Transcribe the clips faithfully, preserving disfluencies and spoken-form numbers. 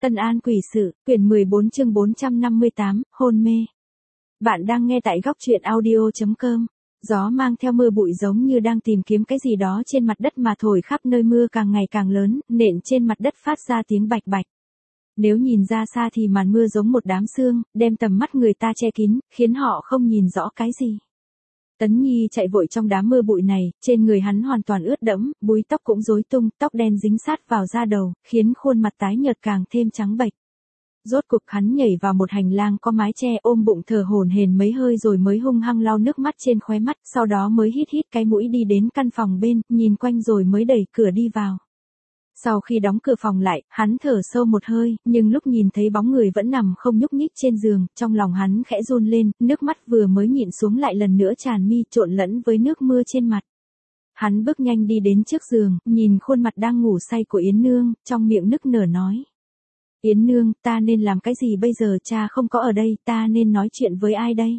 Tân An quỷ sự, quyển mười bốn chương bốn trăm năm mươi tám, hôn mê. Bạn đang nghe tại góc truyện audio chấm com. Gió mang theo mưa bụi giống như đang tìm kiếm cái gì đó trên mặt đất mà thổi khắp nơi, mưa càng ngày càng lớn, nện trên mặt đất phát ra tiếng bạch bạch. Nếu nhìn ra xa thì màn mưa giống một đám sương, đem tầm mắt người ta che kín, khiến họ không nhìn rõ cái gì. Tấn Nhi chạy vội trong đám mưa bụi này, trên người hắn hoàn toàn ướt đẫm, búi tóc cũng rối tung, tóc đen dính sát vào da đầu, khiến khuôn mặt tái nhợt càng thêm trắng bệch. Rốt cục hắn nhảy vào một hành lang có mái che, ôm bụng thở hổn hển mấy hơi rồi mới hung hăng lau nước mắt trên khóe mắt, sau đó mới hít hít cái mũi đi đến căn phòng bên, nhìn quanh rồi mới đẩy cửa đi vào. Sau khi đóng cửa phòng lại, hắn thở sâu một hơi, nhưng lúc nhìn thấy bóng người vẫn nằm không nhúc nhích trên giường, trong lòng hắn khẽ run lên, nước mắt vừa mới nhịn xuống lại lần nữa tràn mi, trộn lẫn với nước mưa trên mặt. Hắn bước nhanh đi đến trước giường, nhìn khuôn mặt đang ngủ say của Yến Nương, trong miệng nức nở nói: Yến Nương, ta nên làm cái gì bây giờ, cha không có ở đây, ta nên nói chuyện với ai đây?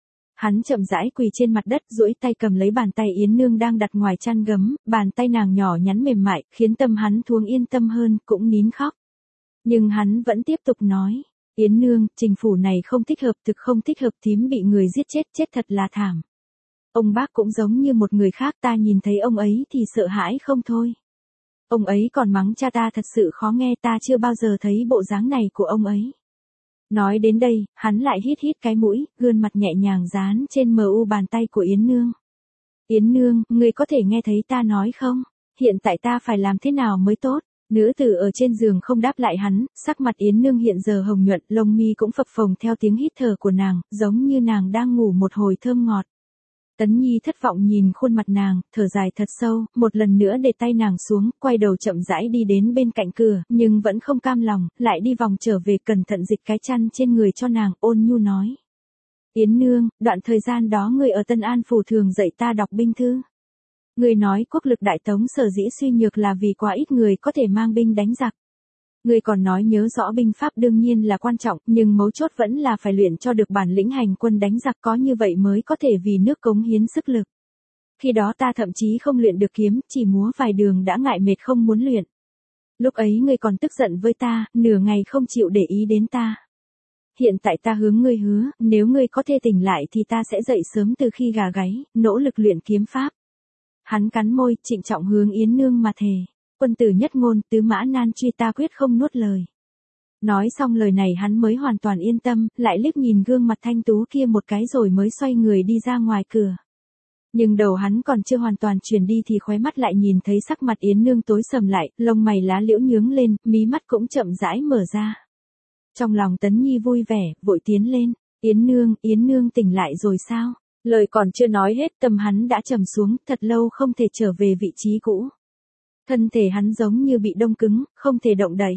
Hắn chậm rãi quỳ trên mặt đất, duỗi tay cầm lấy bàn tay Yến Nương đang đặt ngoài chăn gấm, bàn tay nàng nhỏ nhắn mềm mại, khiến tâm hắn thoáng yên tâm hơn, cũng nín khóc. Nhưng hắn vẫn tiếp tục nói: Yến Nương, trình phủ này không thích hợp, thực không thích hợp, thím bị người giết chết, chết thật là thảm. Ông bác cũng giống như một người khác, ta nhìn thấy ông ấy thì sợ hãi không thôi. Ông ấy còn mắng cha ta thật sự khó nghe, ta chưa bao giờ thấy bộ dáng này của ông ấy. Nói đến đây, hắn lại hít hít cái mũi, gương mặt nhẹ nhàng dán trên mờ u bàn tay của Yến Nương. Yến Nương, ngươi có thể nghe thấy ta nói không? Hiện tại ta phải làm thế nào mới tốt? Nữ tử ở trên giường không đáp lại hắn, sắc mặt Yến Nương hiện giờ hồng nhuận, lông mi cũng phập phồng theo tiếng hít thở của nàng, giống như nàng đang ngủ một hồi thơm ngọt. Tấn Nhi thất vọng nhìn khuôn mặt nàng, thở dài thật sâu, một lần nữa để tay nàng xuống, quay đầu chậm rãi đi đến bên cạnh cửa, nhưng vẫn không cam lòng, lại đi vòng trở về, cẩn thận dịch cái chăn trên người cho nàng, ôn nhu nói: Yến Nương, đoạn thời gian đó người ở Tân An phủ thường dạy ta đọc binh thư. Người nói quốc lực Đại Tống sở dĩ suy nhược là vì quá ít người có thể mang binh đánh giặc. Người còn nói nhớ rõ binh pháp đương nhiên là quan trọng, nhưng mấu chốt vẫn là phải luyện cho được bản lĩnh hành quân đánh giặc, có như vậy mới có thể vì nước cống hiến sức lực. Khi đó ta thậm chí không luyện được kiếm, chỉ múa vài đường đã ngại mệt không muốn luyện. Lúc ấy ngươi còn tức giận với ta, nửa ngày không chịu để ý đến ta. Hiện tại ta hướng ngươi hứa, nếu ngươi có thể tỉnh lại thì ta sẽ dậy sớm từ khi gà gáy, nỗ lực luyện kiếm pháp. Hắn cắn môi, trịnh trọng hướng Yến Nương mà thề: Quân tử nhất ngôn, tứ mã nan truy, ta quyết không nuốt lời. Nói xong lời này hắn mới hoàn toàn yên tâm, lại liếc nhìn gương mặt thanh tú kia một cái rồi mới xoay người đi ra ngoài cửa. Nhưng đầu hắn còn chưa hoàn toàn chuyển đi thì khóe mắt lại nhìn thấy sắc mặt Yến Nương tối sầm lại, lông mày lá liễu nhướng lên, mí mắt cũng chậm rãi mở ra. Trong lòng Tấn Nhi vui vẻ, vội tiến lên: Yến Nương, Yến Nương tỉnh lại rồi sao? Lời còn chưa nói hết, tâm hắn đã trầm xuống, thật lâu không thể trở về vị trí cũ. Thân thể hắn giống như bị đông cứng, không thể động đậy.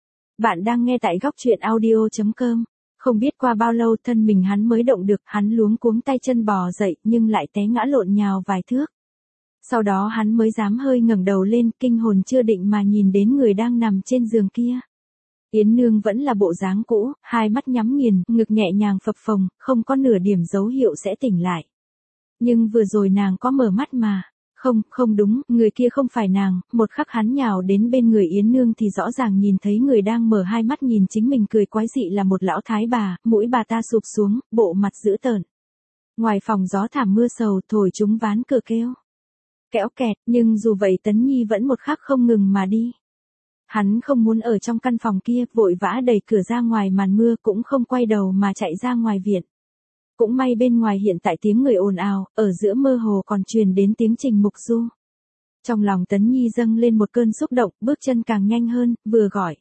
Bạn đang nghe tại góc truyện audio chấm com. Không biết qua bao lâu thân mình hắn mới động được, hắn luống cuống tay chân bò dậy nhưng lại té ngã lộn nhào vài thước. Sau đó hắn mới dám hơi ngẩng đầu lên, kinh hồn chưa định mà nhìn đến người đang nằm trên giường kia. Yến Nương vẫn là bộ dáng cũ, hai mắt nhắm nghiền, ngực nhẹ nhàng phập phồng, không có nửa điểm dấu hiệu sẽ tỉnh lại. Nhưng vừa rồi nàng có mở mắt mà. Không, không đúng, người kia không phải nàng, một khắc hắn nhào đến bên người Yến Nương thì rõ ràng nhìn thấy người đang mở hai mắt nhìn chính mình cười quái dị là một lão thái bà, mũi bà ta sụp xuống, bộ mặt dữ tợn. Ngoài phòng gió thảm mưa sầu thổi chúng ván cửa kêu kéo kẹt, nhưng dù vậy Tấn Nhi vẫn một khắc không ngừng mà đi. Hắn không muốn ở trong căn phòng kia, vội vã đẩy cửa ra ngoài màn mưa, cũng không quay đầu mà chạy ra ngoài viện. Cũng may bên ngoài hiện tại tiếng người ồn ào, ở giữa mơ hồ còn truyền đến tiếng Trình Mục Du. Trong lòng Tấn Nhi dâng lên một cơn xúc động, bước chân càng nhanh hơn, vừa gọi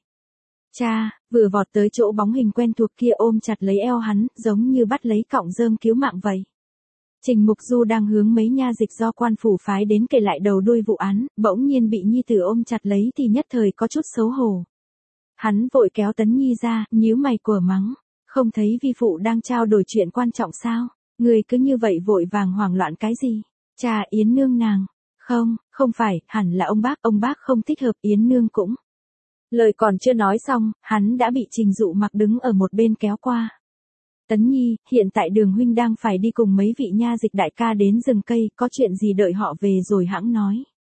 cha, vừa vọt tới chỗ bóng hình quen thuộc kia ôm chặt lấy eo hắn, giống như bắt lấy cọng rơm cứu mạng vậy. Trình Mục Du đang hướng mấy nha dịch do quan phủ phái đến kể lại đầu đuôi vụ án, bỗng nhiên bị nhi tử ôm chặt lấy thì nhất thời có chút xấu hổ. Hắn vội kéo Tấn Nhi ra, nhíu mày quở mắng: Không thấy vi phụ đang trao đổi chuyện quan trọng sao? Người cứ như vậy vội vàng hoảng loạn cái gì? Cha, Yến Nương nàng. Không, không phải, hẳn là ông bác, ông bác không thích hợp, Yến Nương cũng. Lời còn chưa nói xong, hắn đã bị Trình Dụ Mặc đứng ở một bên kéo qua. Tấn Nhi, hiện tại Đường huynh đang phải đi cùng mấy vị nha dịch đại ca đến rừng cây, có chuyện gì đợi họ về rồi hãng nói.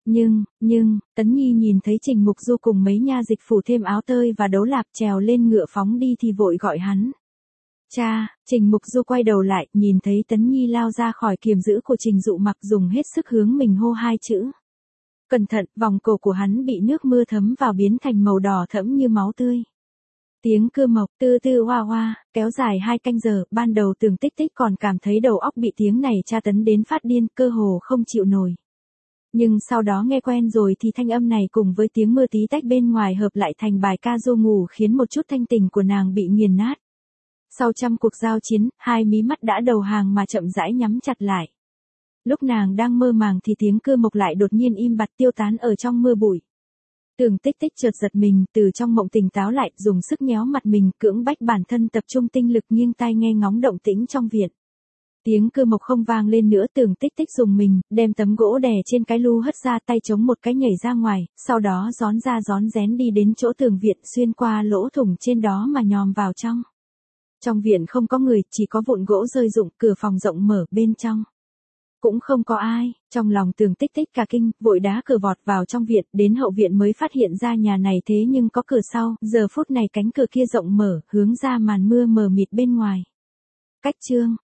Nhưng, nhưng, Tấn Nhi nhìn thấy Trình Mục Du cùng mấy nha dịch phủ thêm áo tơi và đấu lạp trèo lên ngựa phóng đi thì vội gọi hắn. Cha, Trình Mục Du quay đầu lại, nhìn thấy Tấn Nhi lao ra khỏi kiềm giữ của Trình Dụ Mặc dùng hết sức hướng mình hô hai chữ. Cẩn thận, vòng cổ của hắn bị nước mưa thấm vào biến thành màu đỏ thẫm như máu tươi. Tiếng cưa mộc tư tư hoa hoa, kéo dài hai canh giờ, ban đầu Tưởng Tích Tích còn cảm thấy đầu óc bị tiếng này tra tấn đến phát điên, cơ hồ không chịu nổi. Nhưng sau đó nghe quen rồi thì thanh âm này cùng với tiếng mưa tí tách bên ngoài hợp lại thành bài ca ru ngủ khiến một chút thanh tình của nàng bị nghiền nát. Sau trăm cuộc giao chiến, hai mí mắt đã đầu hàng mà chậm rãi nhắm chặt lại. Lúc nàng đang mơ màng thì tiếng cưa mộc lại đột nhiên im bặt tiêu tán ở trong mưa bụi. Tưởng Tích Tích chợt giật mình, từ trong mộng tỉnh táo lại, dùng sức nhéo mặt mình, cưỡng bách bản thân tập trung tinh lực nghiêng tai nghe ngóng động tĩnh trong viện. Tiếng cưa mộc không vang lên nữa, Tưởng Tích Tích dùng mình, đem tấm gỗ đè trên cái lu hất ra, tay chống một cái nhảy ra ngoài, sau đó gión ra gión rén đi đến chỗ tường viện, xuyên qua lỗ thủng trên đó mà nhòm vào trong. Trong viện không có người, chỉ có vụn gỗ rơi rụng, cửa phòng rộng mở, bên trong cũng không có ai. Trong lòng Tưởng Tích Tích cả kinh, vội đá cửa vọt vào trong viện, đến hậu viện mới phát hiện ra nhà này thế nhưng có cửa sau, giờ phút này cánh cửa kia rộng mở, hướng ra màn mưa mờ mịt bên ngoài. Cách chương